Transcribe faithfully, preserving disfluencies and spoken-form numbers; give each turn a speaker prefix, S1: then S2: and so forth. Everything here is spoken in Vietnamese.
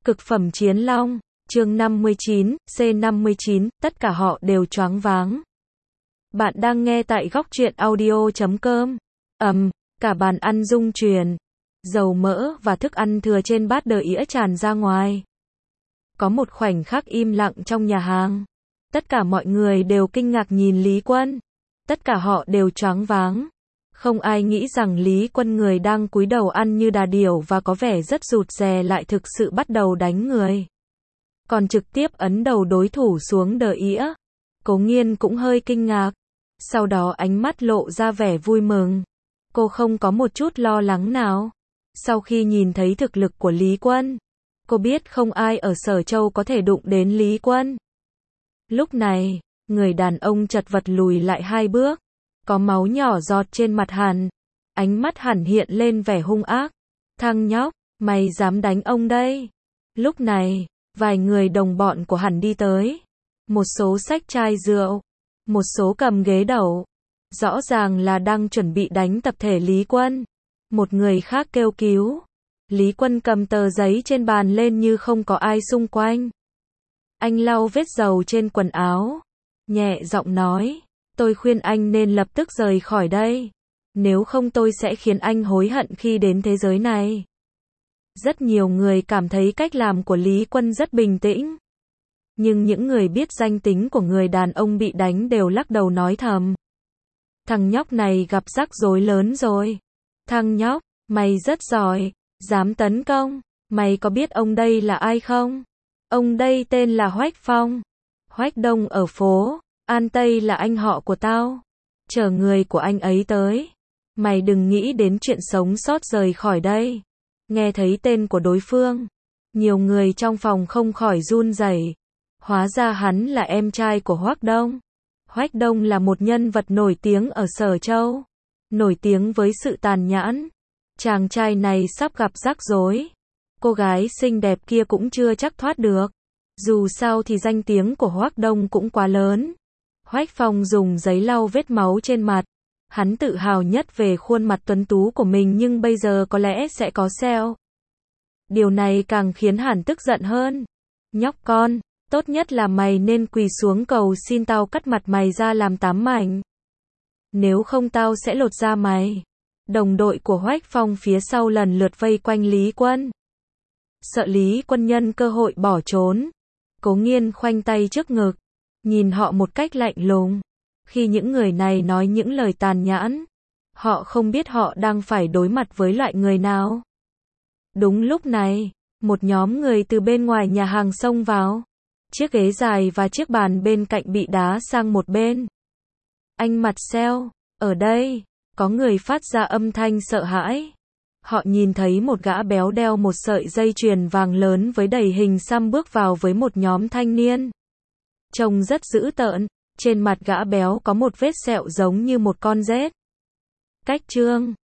S1: Cực phẩm chiến long, chương năm mươi chín, C năm mươi chín, tất cả họ đều choáng váng. Bạn đang nghe tại góc truyện audio chấm com. Ầm, cả bàn ăn rung chuyển. Dầu mỡ và thức ăn thừa trên bát đờ ĩa tràn ra ngoài. Có một khoảnh khắc im lặng trong nhà hàng. Tất cả mọi người đều kinh ngạc nhìn Lý Quân. Tất cả họ đều choáng váng. Không ai nghĩ rằng Lý Quân, người đang cúi đầu ăn như đà điểu và có vẻ rất rụt rè, lại thực sự bắt đầu đánh người. Còn trực tiếp ấn đầu đối thủ xuống đờ ĩa. Cố Nghiên cũng hơi kinh ngạc. Sau đó ánh mắt lộ ra vẻ vui mừng. Cô không có một chút lo lắng nào. Sau khi nhìn thấy thực lực của Lý Quân, cô biết không ai ở Sở Châu có thể đụng đến Lý Quân. Lúc này, người đàn ông chật vật lùi lại hai bước. Có máu nhỏ giọt trên mặt hắn. Ánh mắt hắn hiện lên vẻ hung ác. Thằng nhóc, mày dám đánh ông đây? Lúc này, vài người đồng bọn của hắn đi tới. Một số xách chai rượu. Một số cầm ghế đẩu. Rõ ràng là đang chuẩn bị đánh tập thể Lý Quân. Một người khác kêu cứu. Lý Quân cầm tờ giấy trên bàn lên như không có ai xung quanh. Anh lau vết dầu trên quần áo. Nhẹ giọng nói. Tôi khuyên anh nên lập tức rời khỏi đây. Nếu không tôi sẽ khiến anh hối hận khi đến thế giới này. Rất nhiều người cảm thấy cách làm của Lý Quân rất bình tĩnh. Nhưng những người biết danh tính của người đàn ông bị đánh đều lắc đầu nói thầm. Thằng nhóc này gặp rắc rối lớn rồi. Thằng nhóc, mày rất giỏi, dám tấn công. Mày có biết ông đây là ai không? Ông đây tên là Hoách Phong. Hoách Đông ở phố An Tây là anh họ của tao. Chờ người của anh ấy tới. Mày đừng nghĩ đến chuyện sống sót rời khỏi đây. Nghe thấy tên của đối phương, nhiều người trong phòng không khỏi run rẩy. Hóa ra hắn là em trai của Hoách Đông. Hoách Đông là một nhân vật nổi tiếng ở Sở Châu. Nổi tiếng với sự tàn nhẫn. Chàng trai này sắp gặp rắc rối. Cô gái xinh đẹp kia cũng chưa chắc thoát được. Dù sao thì danh tiếng của Hoách Đông cũng quá lớn. Hoách Phong dùng giấy lau vết máu trên mặt. Hắn tự hào nhất về khuôn mặt tuấn tú của mình, nhưng bây giờ có lẽ sẽ có sẹo. Điều này càng khiến hắn tức giận hơn. Nhóc con, tốt nhất là mày nên quỳ xuống cầu xin tao cắt mặt mày ra làm tám mảnh. Nếu không tao sẽ lột da mày. Đồng đội của Hoách Phong phía sau lần lượt vây quanh Lý Quân. Sợ Lý Quân nhân cơ hội bỏ trốn. Cố Nghiên khoanh tay trước ngực, nhìn họ một cách lạnh lùng. Khi những người này nói những lời tàn nhẫn, họ không biết họ đang phải đối mặt với loại người nào. Đúng lúc này, một nhóm người từ bên ngoài nhà hàng xông vào. Chiếc ghế dài và chiếc bàn bên cạnh bị đá sang một bên. Anh mặt sẹo, ở đây, có người phát ra âm thanh sợ hãi. Họ nhìn thấy một gã béo đeo một sợi dây chuyền vàng lớn với đầy hình xăm bước vào với một nhóm thanh niên. Trông rất dữ tợn, trên mặt gã béo có một vết sẹo giống như một con rết. Cách chương